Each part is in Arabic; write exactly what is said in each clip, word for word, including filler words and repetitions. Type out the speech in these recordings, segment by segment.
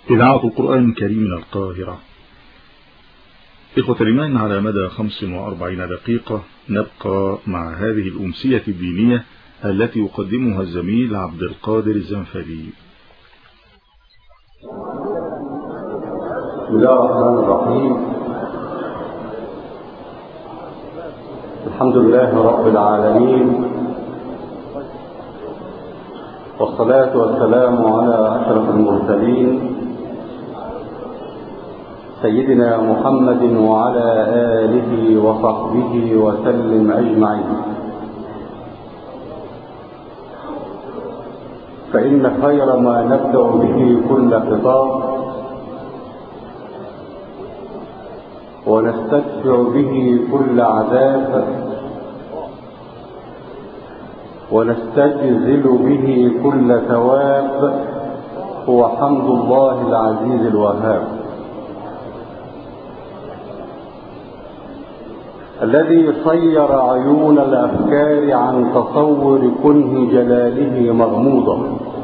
إذاعة القرآن الكريم من القاهرة. إخوة الإيمان، على مدى خمس وأربعين دقيقة نبقى مع هذه الأمسية الدينية التي يقدمها الزميل عبد القادر الزنفلي. بسم الله الرحمن الرحيم. الحمد لله رب العالمين، والصلاة والسلام على أشرف المرسلين سيدنا محمد وعلى آله وصحبه وسلم أجمعين. فإن خير ما نبدأ به كل خطاب ونستدفع به كل عذاب ونستجزل به كل ثواب هو حمد الله العزيز الوهاب، الذي صير عيون الأفكار عن تصور كنه جلاله مغموضة،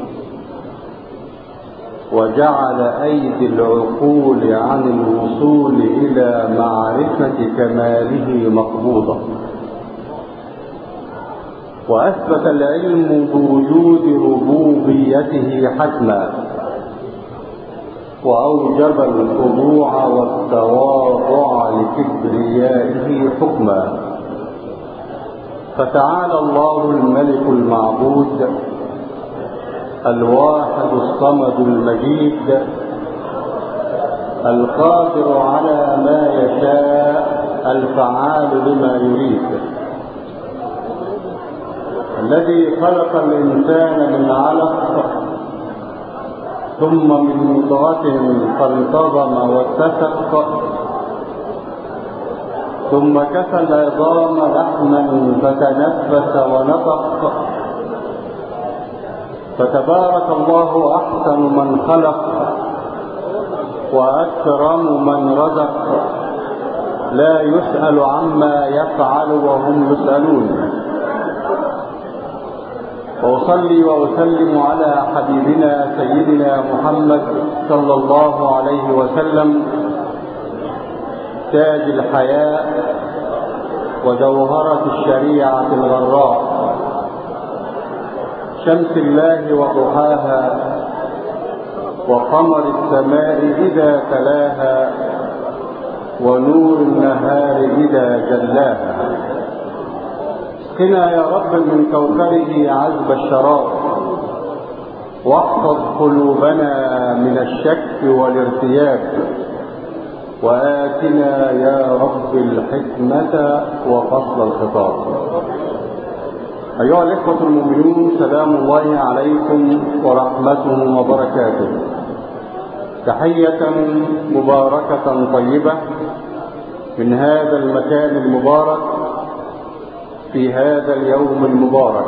وجعل أيدي العقول عن الوصول إلى معرفة كماله مقبوضة، وأثبت العلم بوجود ربوبيته حتما، وأوجب الخضوع والتواضع لكبريائه حكما. فتعالى الله الملك المعبود الواحد الصمد المجيد القادر على ما يشاء الفعال لما يريد، الذي خلق الإنسان من علق ثم من مضغة فانتظم واتسق ثم كسى العظام لحما فتنفس ونطق. فتبارك الله أحسن من خلق وأكرم من رزق، لا يسأل عما يفعل وهم يسألون. وأصلي وأسلم على حبيبنا سيدنا محمد صلى الله عليه وسلم، تاج الحياء وجوهرة الشريعة الغراء، شمس الله وضحاها وقمر السماء إذا تلاها ونور النهار إذا جلاها. اسقنا يا رب من كوثره عذب الشراب، واحفظ قلوبنا من الشك والارتياب، وآتنا يا رب الحكمة وفصل الخطاب. أيها الإخوة المؤمنون، سلام الله عليكم ورحمته وبركاته. تحية مباركة طيبة من هذا المكان المبارك في هذا اليوم المبارك.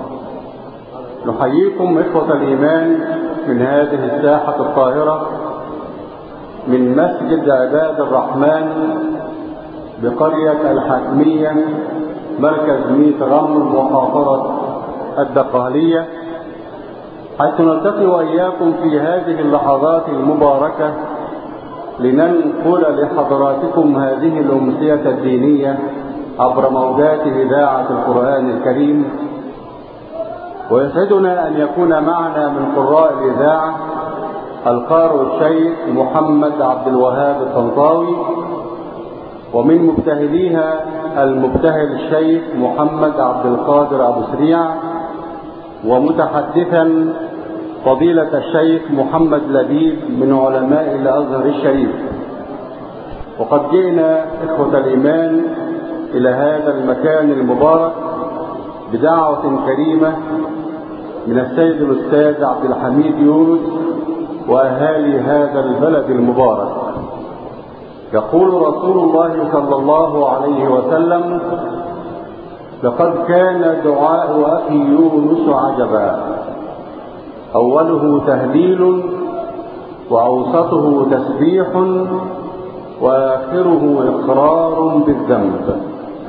نحييكم إخوة الإيمان من هذه الساحة الطاهرة، من مسجد عباد الرحمن بقرية الحاكمية، مركز ميت رمل، محافظة الدقهلية، حيث نلتقي وإياكم في هذه اللحظات المباركة لننقل لحضراتكم هذه الأمسية الدينية عبر موجات إذاعة القرآن الكريم. ويسعدنا أن يكون معنا من قراء الإذاعة القارئ الشيخ محمد عبد الوهاب الطنطاوي، ومن مبتهليها المبتهل الشيخ محمد عبد القادر أبو سريع، ومتحدثا فضيلة الشيخ محمد لبيب من علماء الأزهر الشريف. وقد جئنا إخوة الإيمان إلى هذا المكان المبارك بدعوة كريمة من السيد الأستاذ عبد الحميد يونس وأهالي هذا البلد المبارك. يقول رسول الله صلى الله عليه وسلم: لقد كان دعاء أخي يونس عجبا، أوله تهليل وأوسطه تسبيح وآخره إقرار بالذنب.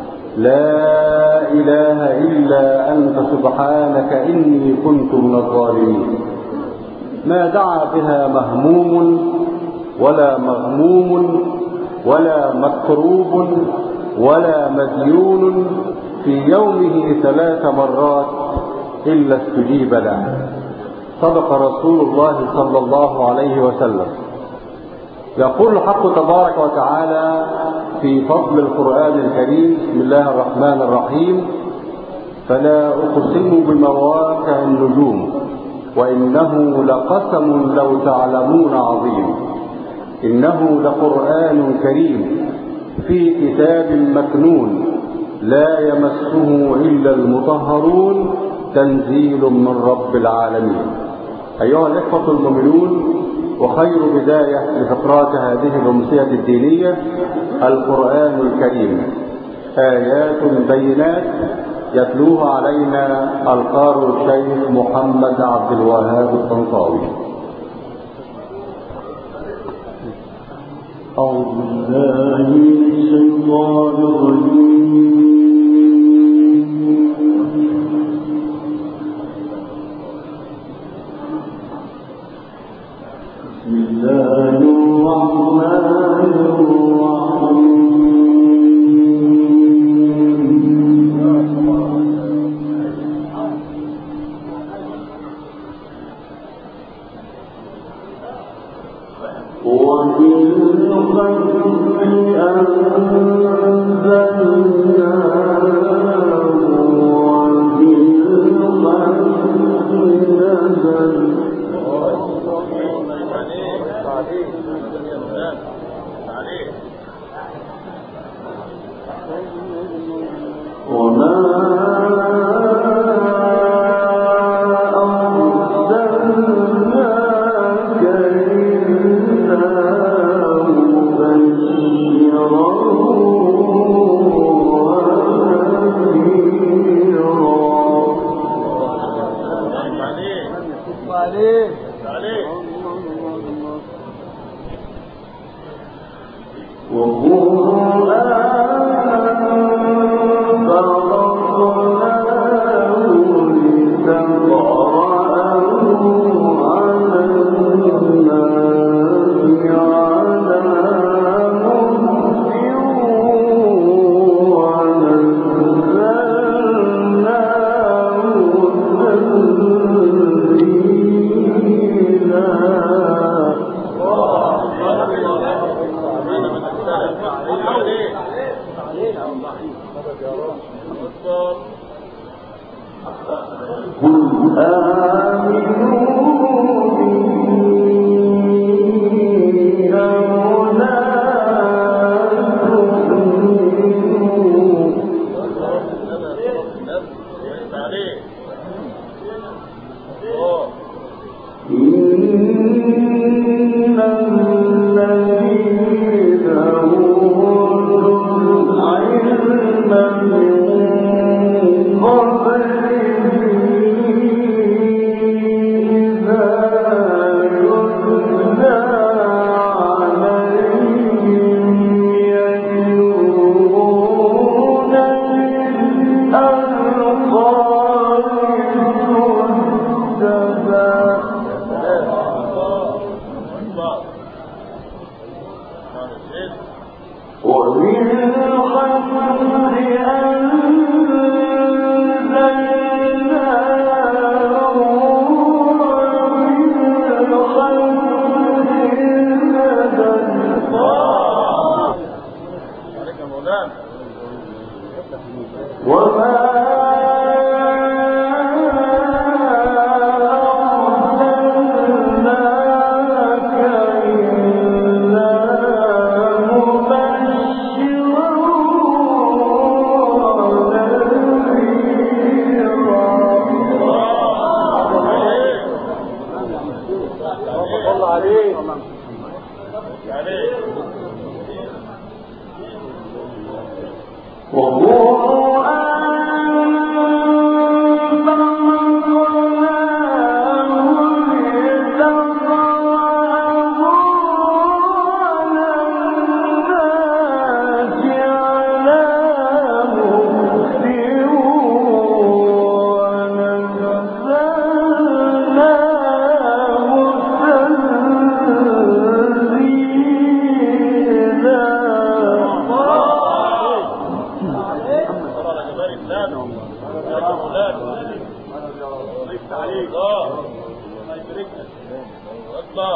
لا إله إلا أنت سبحانك إني كنت من الظالمين. ما دعا بها مهموم ولا مغموم ولا مكروب ولا مديون في يومه ثلاث مرات إلا استجيب له. صدق رسول الله صلى الله عليه وسلم. يقول الحق تبارك وتعالى في فضل القرآن الكريم: بسم الله الرحمن الرحيم، فلا أقسم بمواقع النجوم وإنه لقسم لو تعلمون عظيم، إنه لقرآن كريم في كتاب مكنون لا يمسه إلا المطهرون تنزيل من رب العالمين. أيها الإخوة المؤمنون، وخير بداية لفقرات هذه الأمسية الدينية القرآن الكريم، آيات بينات يتلوها علينا القارئ الشيخ محمد عبد الوهاب الطنطاوي. أعوذ بالله من الشيطان الرجيم. بسم الله الرحمن الرحيم.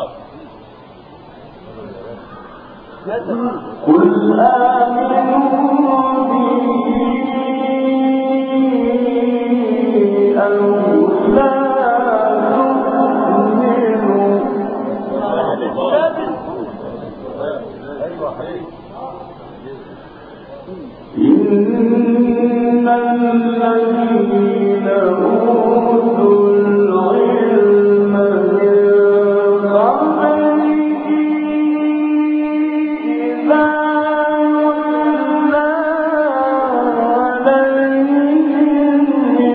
قل آمنوا به أو لا تؤمنوا إن الذين أوتوا العلم من قبله إذا يتلى عليهم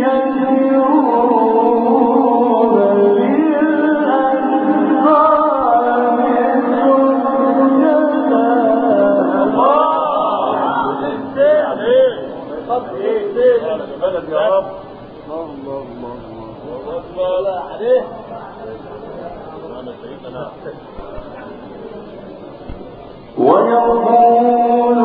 يخرون بلد يا رب. الله الله الله الله عليه. ويقولون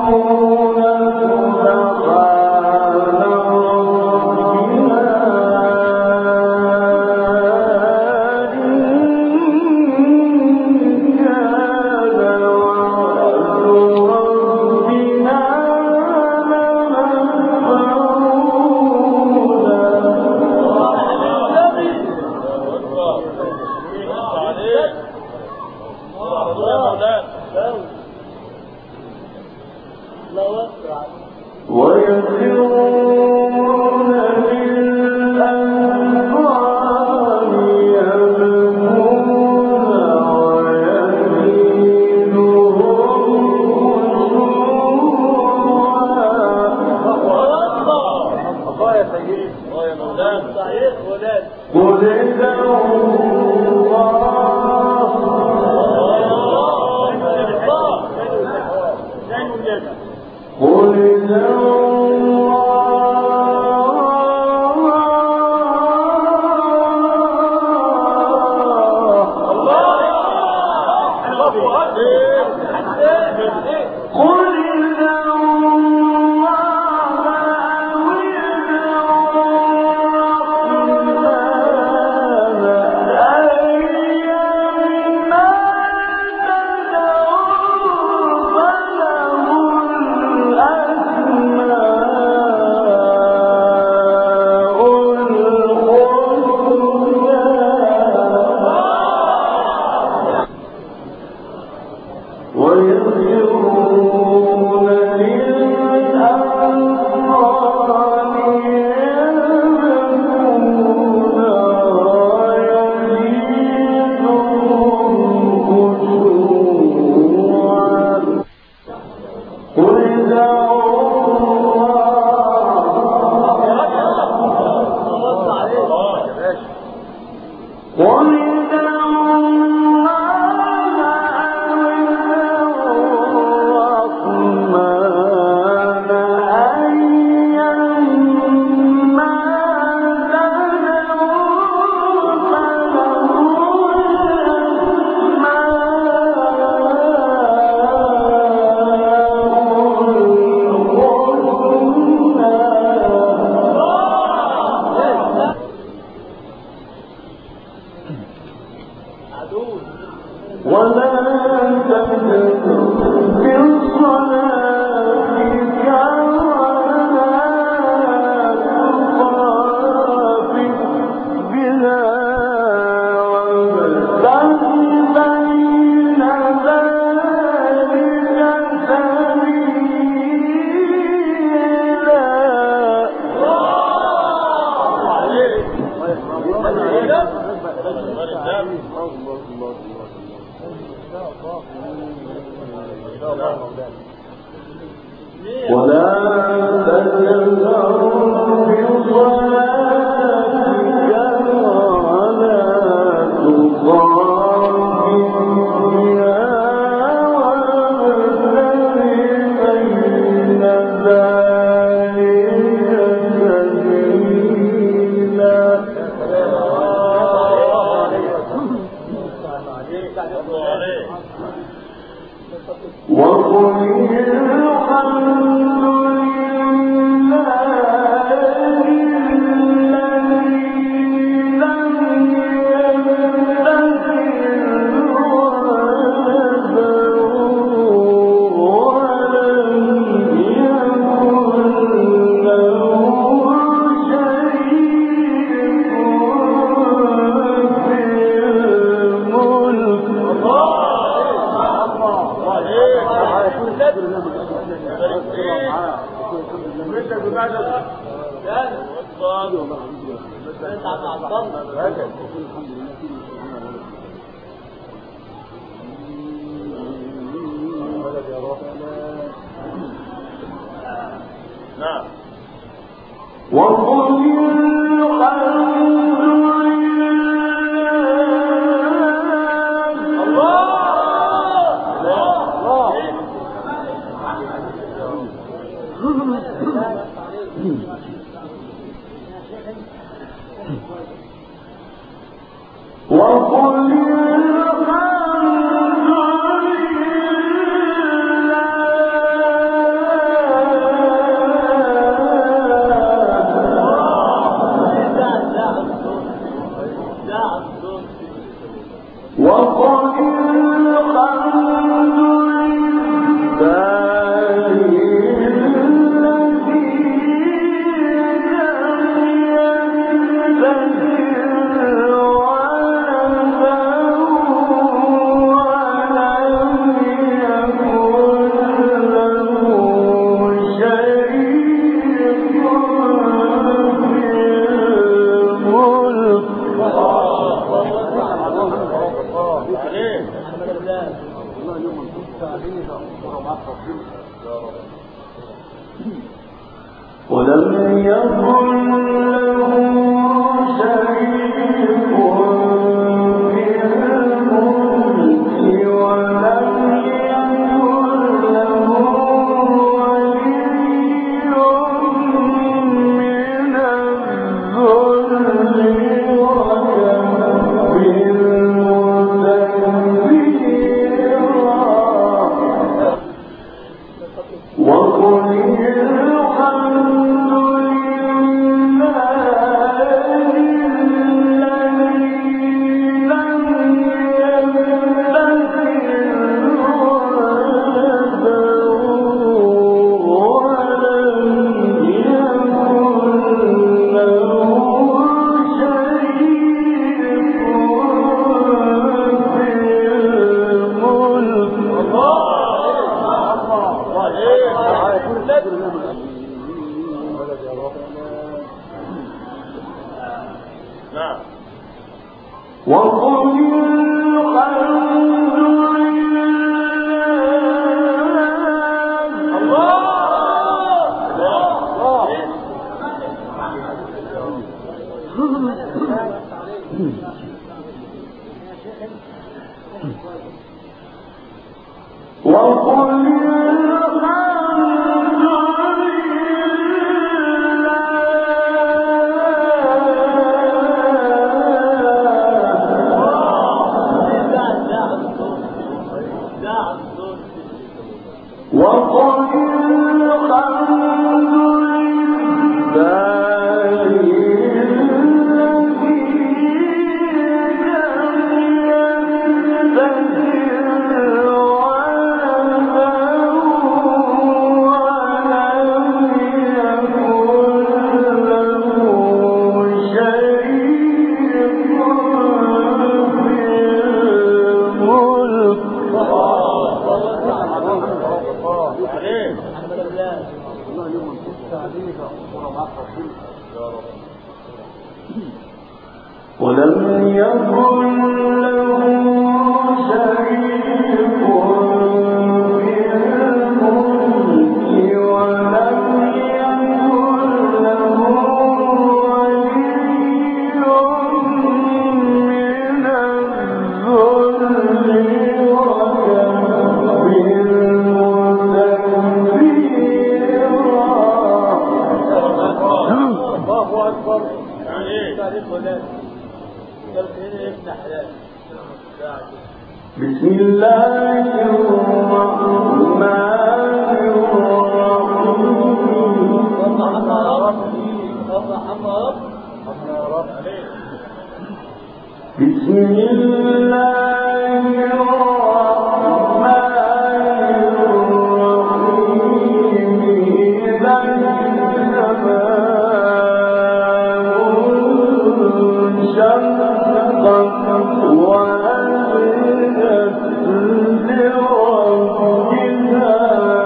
الله نعم. وقل ولم يكن له شريك في الملك ولم يكن له ولي من الذل وقل الحمد ولم يكن له شريك في الملك ولم يكن له ولي من الذل الله أكبر. بسم الله الرحمن الرحيم. بسم الله الرحمن الرحيم. إذا انشقت وأذنت لربها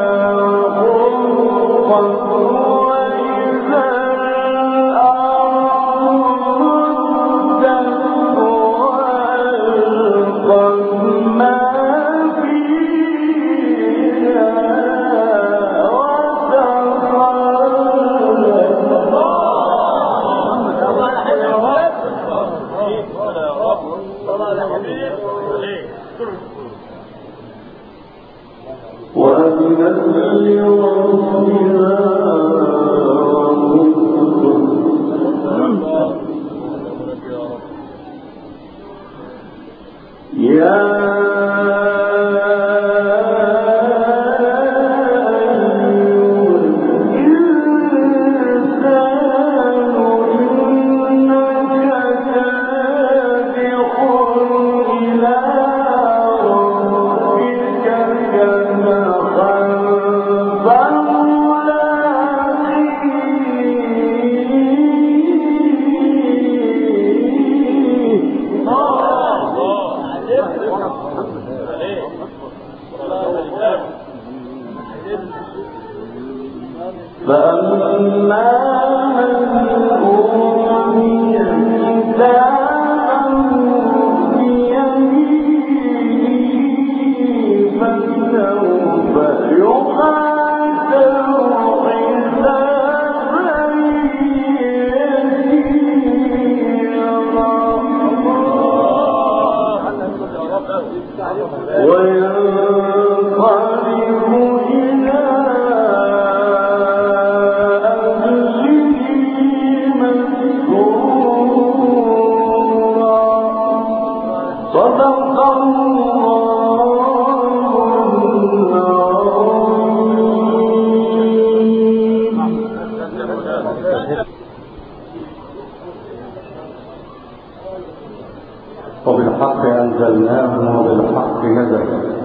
وبالحق أنزلناه وبالحق نزل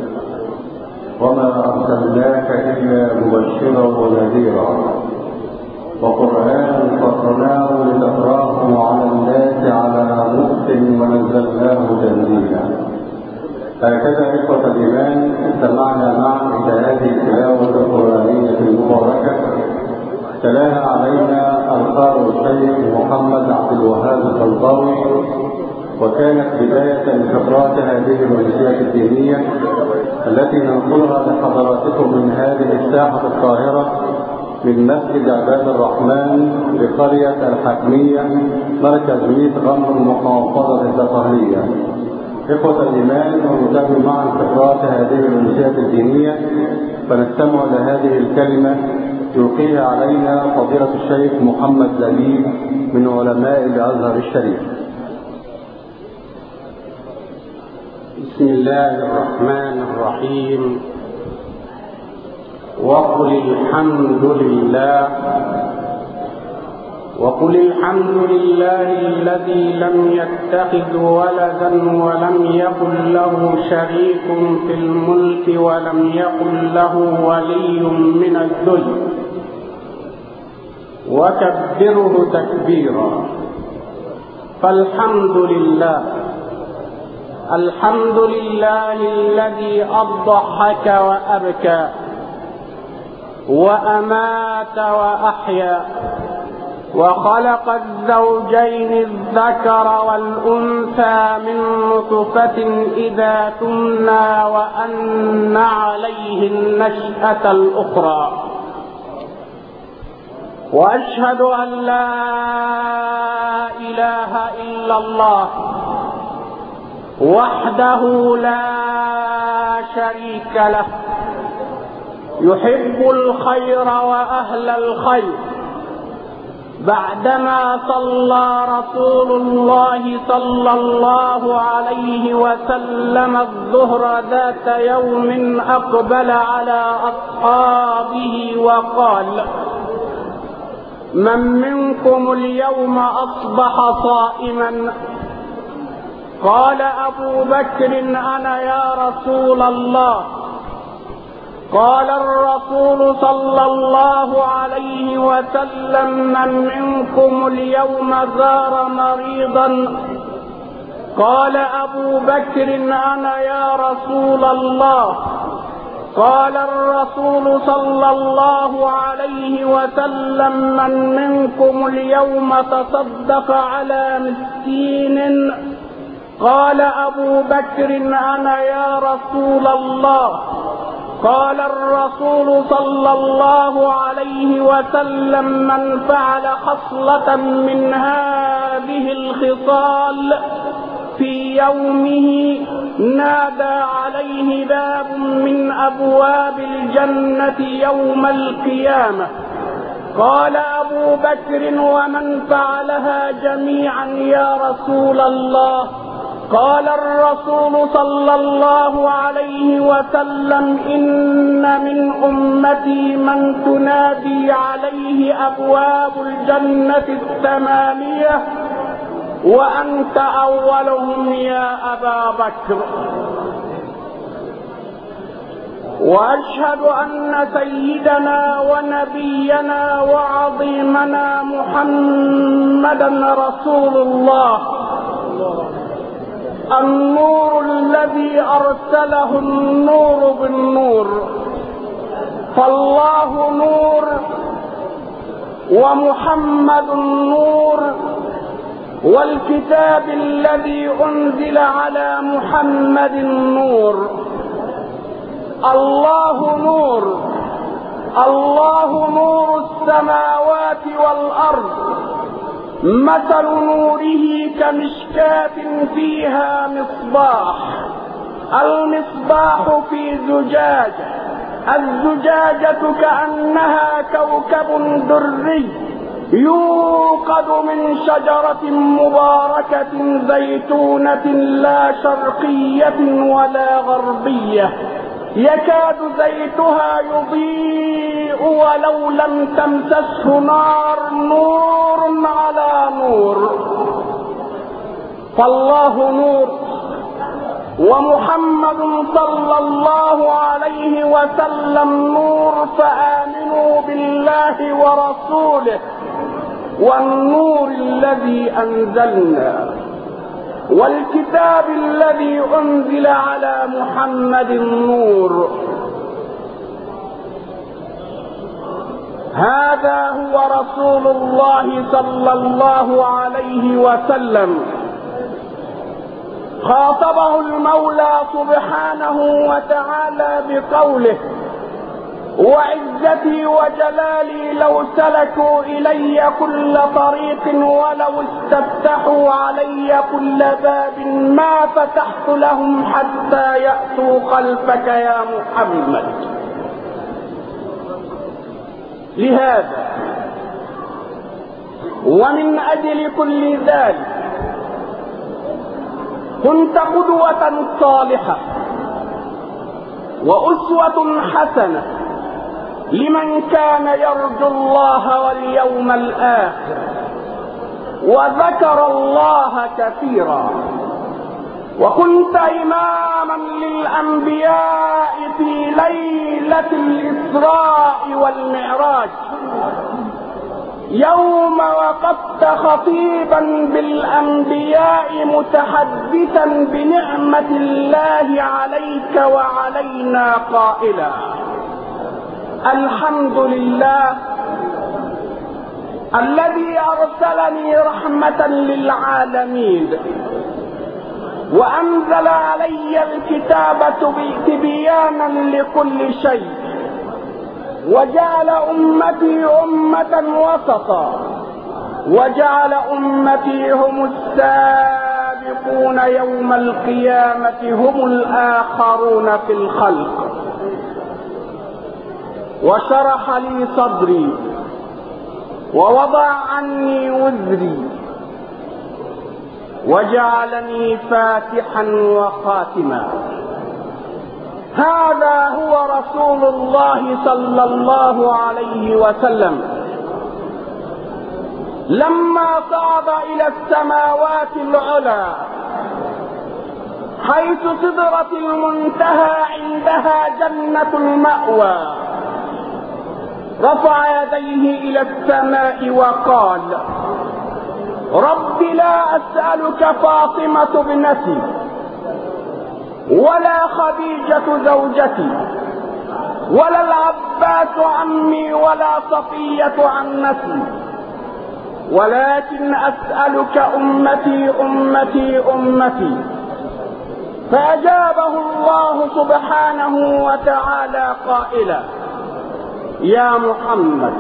وما أرسلناك إلا مبشرا ونذيرا وقرآنا فرقناه لتقرأه على الناس على مكث ونزلناه تنزيلا. هكذا إخوة الإيمان استمعنا معا إلى هذه التلاوة القرآنية المباركة تلاها علينا القارئ الشيخ محمد عبد الوهاب الطنطاوي، وكانت بداية لخبرات هذه الأمسية الدينية التي ننقلها لحضراتكم من هذه الساحة الطاهرة من مسجد عباد الرحمن بقرية الحكمية مركز ميت غمر محافظة الدقهلية. إخوة الإيمان، ونتابع معا خبرات هذه الأمسية الدينية، فنستمع لهذه الكلمة يلقيها علينا فضيلة الشيخ محمد لبيب من علماء الأزهر الشريف. بسم الله الرحمن الرحيم. وقل الحمد لله وقل الحمد لله الذي لم يتخذ ولدا ولم يكن له شريك في الملك ولم يكن له ولي من الذل وكبره تكبيرا. فالحمد لله الحمد لله الذي أضحك وأبكى وأمات وأحيا وخلق الزوجين الذكر والأنثى من نطفة إذا تمنى وأن عليه النشأة الأخرى. وأشهد أن لا إله إلا الله وحده لا شريك له يحب الخير وأهل الخير. بعدما صلى رسول الله صلى الله عليه وسلم الظهر ذات يوم أقبل على أصحابه وقال: من منكم اليوم أصبح صائما؟ قال أبو بكر: أنا يا رسول الله. قال الرسول صلى الله عليه وسلم: من منكم اليوم زار مريضا؟ قال أبو بكر: أنا يا رسول الله. قال الرسول صلى الله عليه وسلم: من منكم اليوم تصدق على مسكين؟ قال أبو بكر: أنا يا رسول الله. قال الرسول صلى الله عليه وسلم: من فعل خصلة من هذه الخصال في يومه نادى عليه باب من أبواب الجنة يوم القيامة. قال أبو بكر: ومن فعلها جميعا يا رسول الله؟ قال الرسول صلى الله عليه وسلم: إن من أمتي من تنادي عليه أبواب الجنة الثمانية وأنت أولهم يا أبا بكر. وأشهد أن سيدنا ونبينا وعظيمنا محمدا رسول الله، النور الذي أرسله النور بالنور، فالله نور ومحمد نور، والكتاب الذي أنزل على محمد نور. الله نور، الله نور السماوات والأرض، مثل نوره كمشكاة فيها مصباح، المصباح في زجاجة، الزجاجة كأنها كوكب دري يوقد من شجرة مباركة زيتونة لا شرقية ولا غربية، يكاد زيتها يضيء ولو لم تمسسه نار، نور على نور. فالله نور ومحمد صلى الله عليه وسلم نور، فآمنوا بالله ورسوله والنور الذي أنزلنا والكتاب الذي أنزل على محمد نور. هذا هو رسول الله صلى الله عليه وسلم، خاطبه المولى سبحانه وتعالى بقوله: وعزتي وجلالي لو سلكوا إلي كل طريق ولو استفتحوا علي كل باب ما فتحت لهم حتى يأتوا خلفك يا محمد. لهذا ومن أجل كل ذلك كنت قدوة صالحة وأسوة حسنة لمن كان يرجو الله واليوم الآخر وذكر الله كثيرا، وكنت إماما للأنبياء في ليلة الإسراء والمعراج، يوم وقفت خطيبا بالأنبياء متحدثا بنعمة الله عليك وعلينا قائلا: الحمد لله الذي أرسلني رحمة للعالمين وأنزل علي الكتاب تبيانا لكل شيء، وجعل أمتي أمة وسطا، وجعل أمتي هم السابقون يوم القيامة، هم الآخرون في الخلق، وشرح لي صدري ووضع عني وزري، وجعلني فاتحا وخاتما. هذا هو رسول الله صلى الله عليه وسلم لما صعد إلى السماوات العلى حيث سدرة المنتهى عندها جنة المأوى، رفع يديه إلى السماء وقال: رب لا أسألك فاطمة ابنتي ولا خديجة زوجتي ولا العباس عمي ولا صفية عمتي، ولكن أسألك أمتي أمتي أمتي. فأجابه الله سبحانه وتعالى قائلا: يا محمد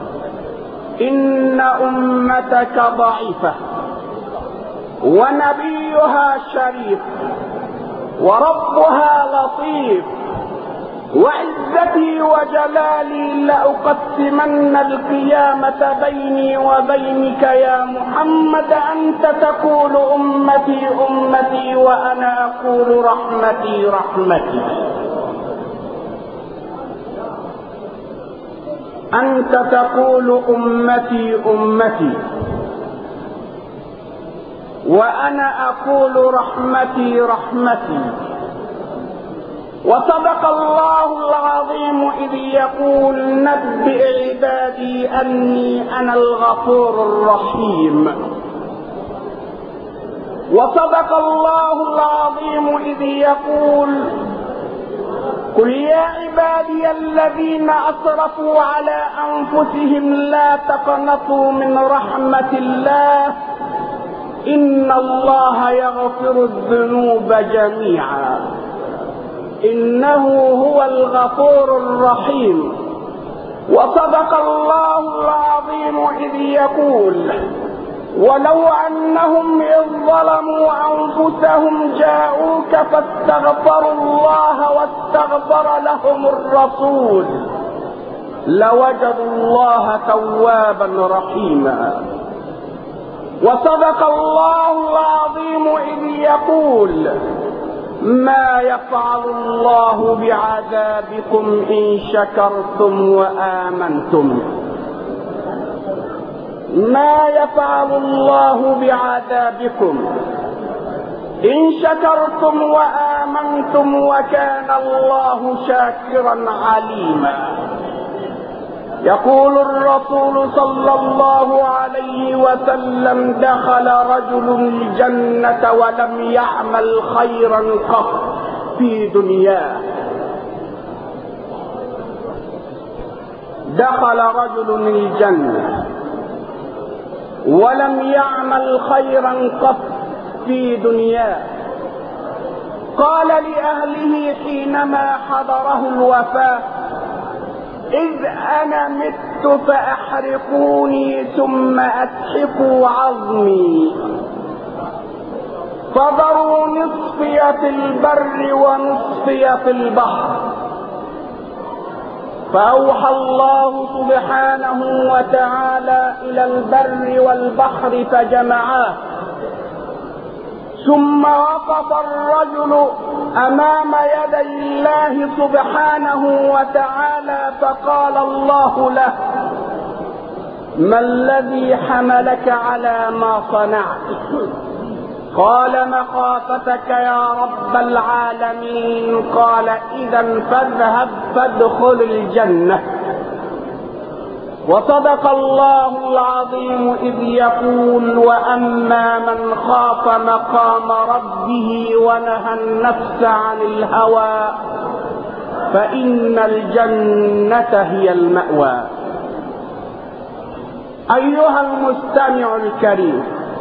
إن أمتك ضعيفة ونبيها شريف وربها لطيف، وعزتي وجلالي لأقسمن القيامة بيني وبينك يا محمد، أنت تقول أمتي أمتي وأنا أقول رحمتي رحمتي. أنت تقول أمتي أمتي وأنا أقول رحمتي رحمتي. وصدق الله العظيم إذ يقول نبئ عبادي أني أنا الغفور الرحيم. وصدق الله العظيم إذ يقول قل يا عبادي الذين أسرفوا على أنفسهم لا تقنطوا من رحمة الله إن الله يغفر الذنوب جميعا إنه هو الغفور الرحيم. وصدق الله العظيم إذ يقول ولو أنهم إذ ظلموا أنفسهم جاءوك فاستغفروا الله واستغفر لهم الرسول لوجدوا الله توابا رحيما. وصدق الله العظيم إذ يقول ما يفعل الله بعذابكم إن شكرتم وآمنتم. ما يفعل الله بعذابكم إن شكرتم وآمنتم وكان الله شاكرا عليما. يقول الرسول صلى الله عليه وسلم دخل رجل الجنة ولم يعمل خيرا قط في دنياه. دخل رجل الجنة ولم يعمل خيرا قط في دنياه. قال لأهله حينما حضره الوفاة إذ أنا مت فأحرقوني ثم أسحقوا عظمي فذروا نصفي في البر ونصفي في البحر. فأوحى الله سبحانه وتعالى إلى البر والبحر فجمعاه. ثم وقف الرجل أمام يدي الله سبحانه وتعالى فقال الله له ما الذي حملك على ما صنعت؟ قال مخافتك يا رب العالمين. قال إذا فاذهب فادخل الجنة. وصدق الله العظيم إذ يقول وأما من خاف مقام ربه ونهى النفس عن الهوى فإن الجنة هي المأوى. أيها المستمع الكريم،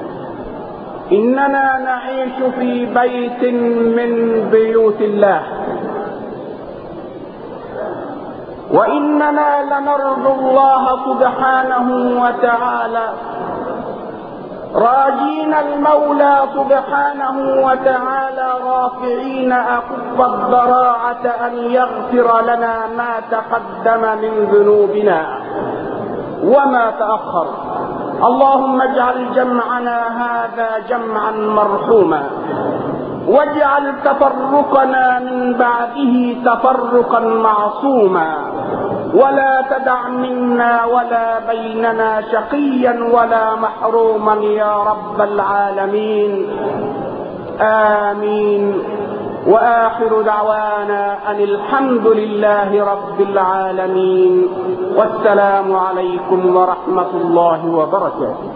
إننا نعيش في بيت من بيوت الله، وإننا لنرجو الله سبحانه وتعالى راجين المولى سبحانه وتعالى رافعين أكف الضراعة أن يغفر لنا ما تقدم من ذنوبنا وما تأخر. اللهم اجعل جمعنا هذا جمعا مرحوما واجعل تفرقنا من بعده تفرقا معصوما ولا تدع منا ولا بيننا شقيا ولا محروما يا رب العالمين. آمين. وآخر دعوانا أن الحمد لله رب العالمين والسلام عليكم ورحمة الله وبركاته.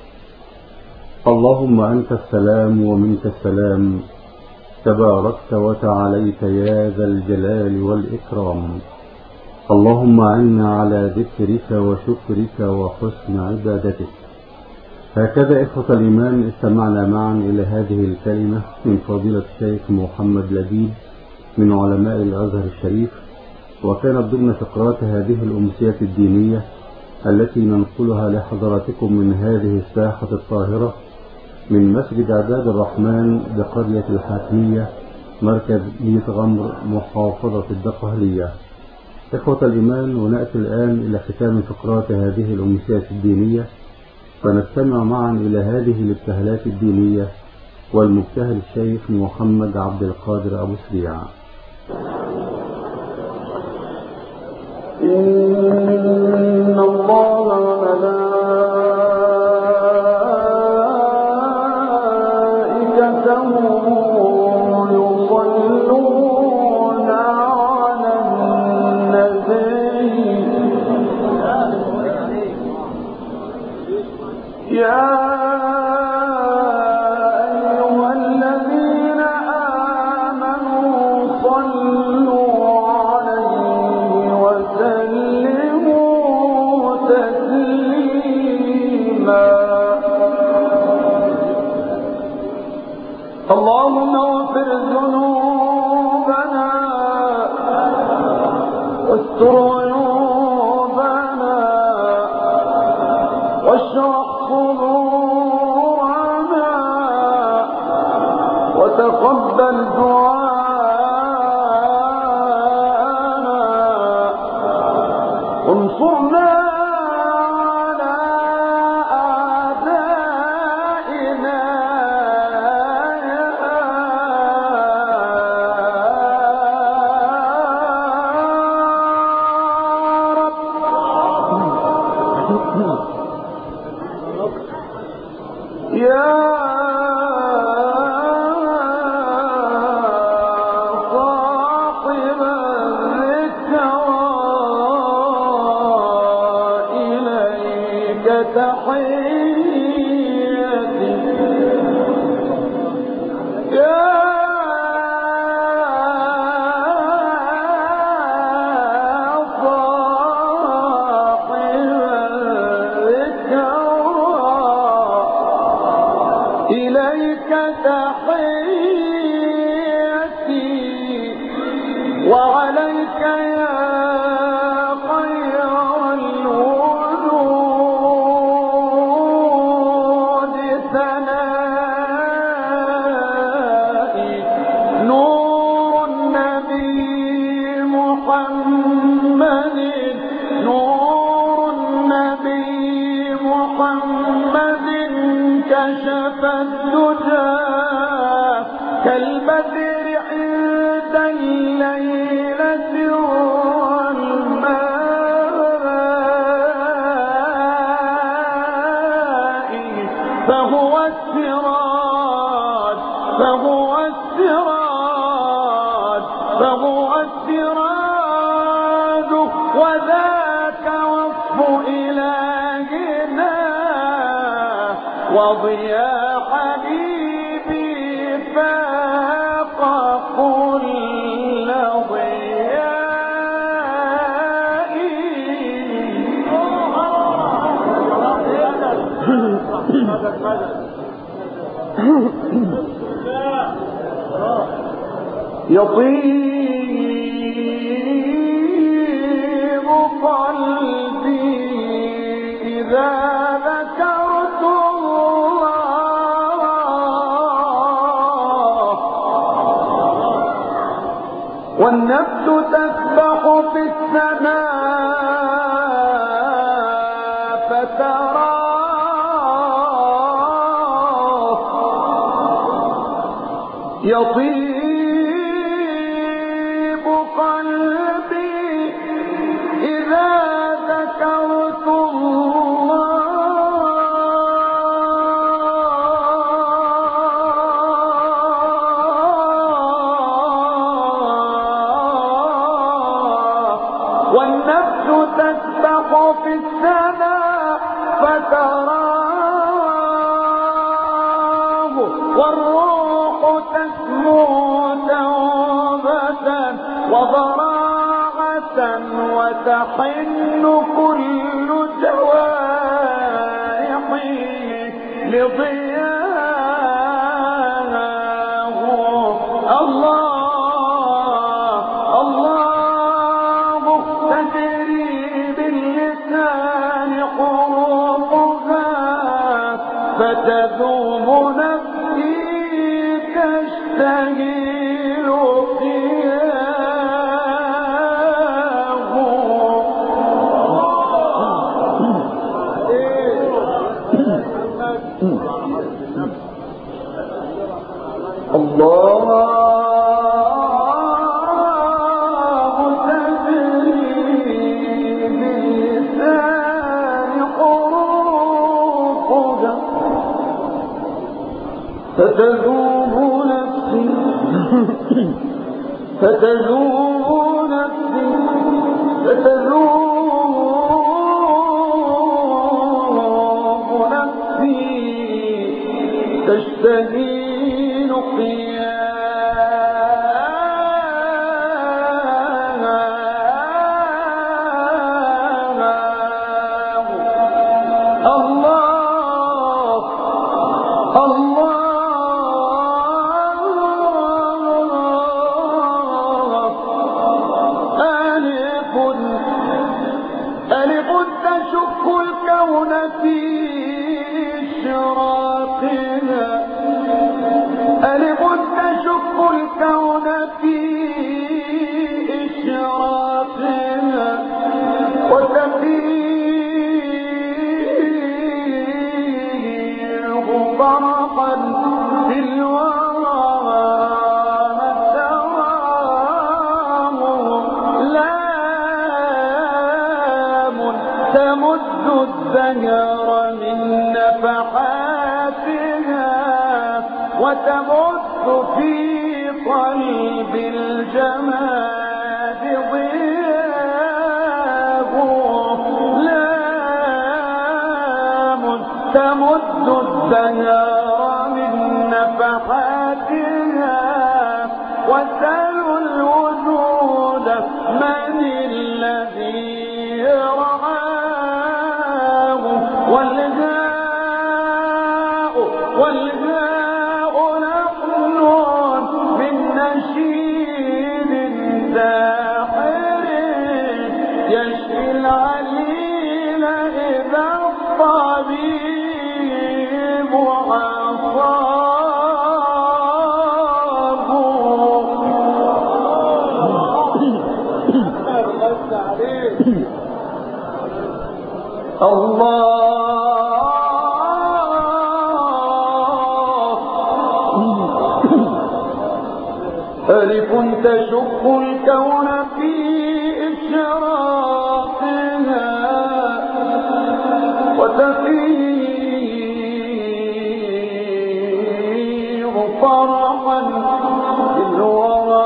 اللهم أنت السلام ومنك السلام، تباركت وتعاليت يا ذا الجلال والإكرام. اللهم أعنا على ذكرك وشكرك وحسن عبادتك. هكذا إخوة الإيمان استمعنا معا إلى هذه الكلمة من فضيلة الشيخ محمد لبيب من علماء الأزهر الشريف، وكانت ضمن فقرات هذه الأمسية الدينية التي ننقلها لحضراتكم من هذه الساحة الطاهرة من مسجد عباد الرحمن بقرية الحاكمية مركز ميت غمر، محافظة الدقهلية. إخوة الإيمان، ونأتي الآن إلى ختام فقرات هذه الأمسية الدينية، فنستمع معا إلى هذه الابتهالات الدينية والمبتهل الشيخ محمد عبد القادر أبو سريع. إن الله وملائكته يصلون على النبي يا أيها الذين آمنوا صلوا عليه وسلموا تسليما. اللهم اغفر ذنوبنا واستر عيوبنا واشرح صدورنا وتقبل دعاءنا وانصرنا على أعدائنا يا رب. يا صاحب الذكرى إليك تحيتي يا صاحب الذكرى إليك تحيتي وعليك يا خير الوجود ثنائي. نور النبي محمد نور النبي محمد كشف الدجى كالبدر عند الليلة والماء. فهو السراج فهو السراج فهو السراج وذاك وصف إلهنا وضياء حبيبي فاق كل ضياء. يطيب قلبي إذا ذكرت الله والنفس تسبح في السماء فتراه يطيب قلبي إذا ذكرت الله والنفس تسبح في السماء فتراه والروح تسمو توبة وضراعة وتحن كل جوارحي لضياه. الله الله تجري باللسان حروفها فتذوب نفسي تشتهي فتذوب نفسي فتذوب نفسي فتذوب نفسي تشتهي لقياها الله الله ألف ألف تشق الكون في إشراقها ألف تشق الكون في إشراقها وتفيض فرقا في الورى تراه لام تمد الدهر من نفحاتها وتبث في قلب الجماد ضياه لام تمد الدهر من نفحاتها وسل الوجود من الذي رعاه والجاء والجاء نقل من نشيد ساحر يشفي العليل إذا الطبيب عصاه ألف تشق الكون في إشراقها وتفيض فرحا بالورى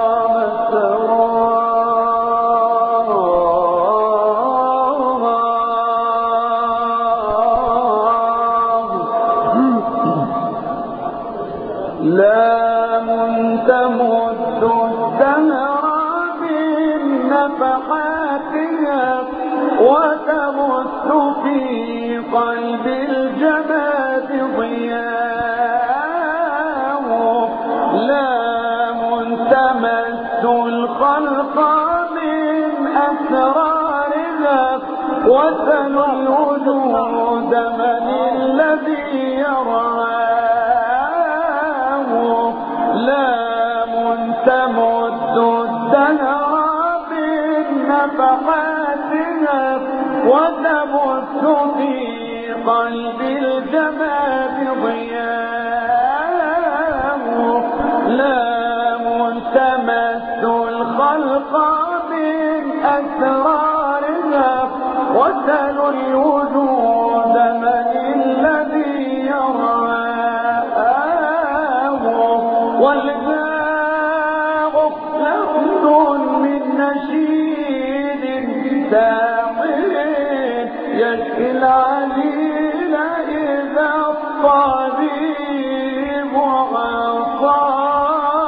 لام تمد الدهر من نفحاتها وتبث في قلب الجماد ضياه لام تمس الخلق من أسرارها وسل الوجود من الذي يرعاه لام تمد الدهر من نفحاتها وتبث في قلب الجماد ضياه لام تمس الخلق من أسرارها وسل الوجود من الذي يرعاه والجاء نقل من نشيد ساحر يشفي العليل إذا الطبيب عصاه.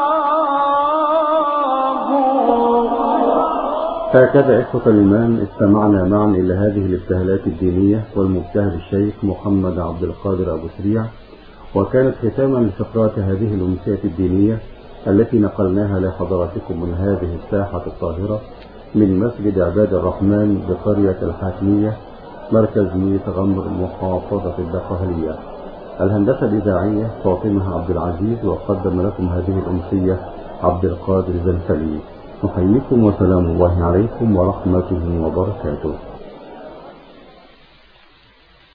هكذا إخوة الإيمان استمعنا معا إلى هذه الابتهالات الدينية والمبتهل الشيخ محمد عبد القادر أبو سريع، وكانت ختاما لفقرات هذه الأمسية الدينية التي نقلناها لحضراتكم من هذه الساحة الطاهرة من مسجد عباد الرحمن بقرية الحاكمية مركز ميت غمر محافظة الدقهلية. الهندسة الإذاعية فاطمة عبد العزيز، وقدم لكم هذه الأمسية عبد القادر الزنفلي. نحييكم وسلام الله عليكم ورحمته وبركاته.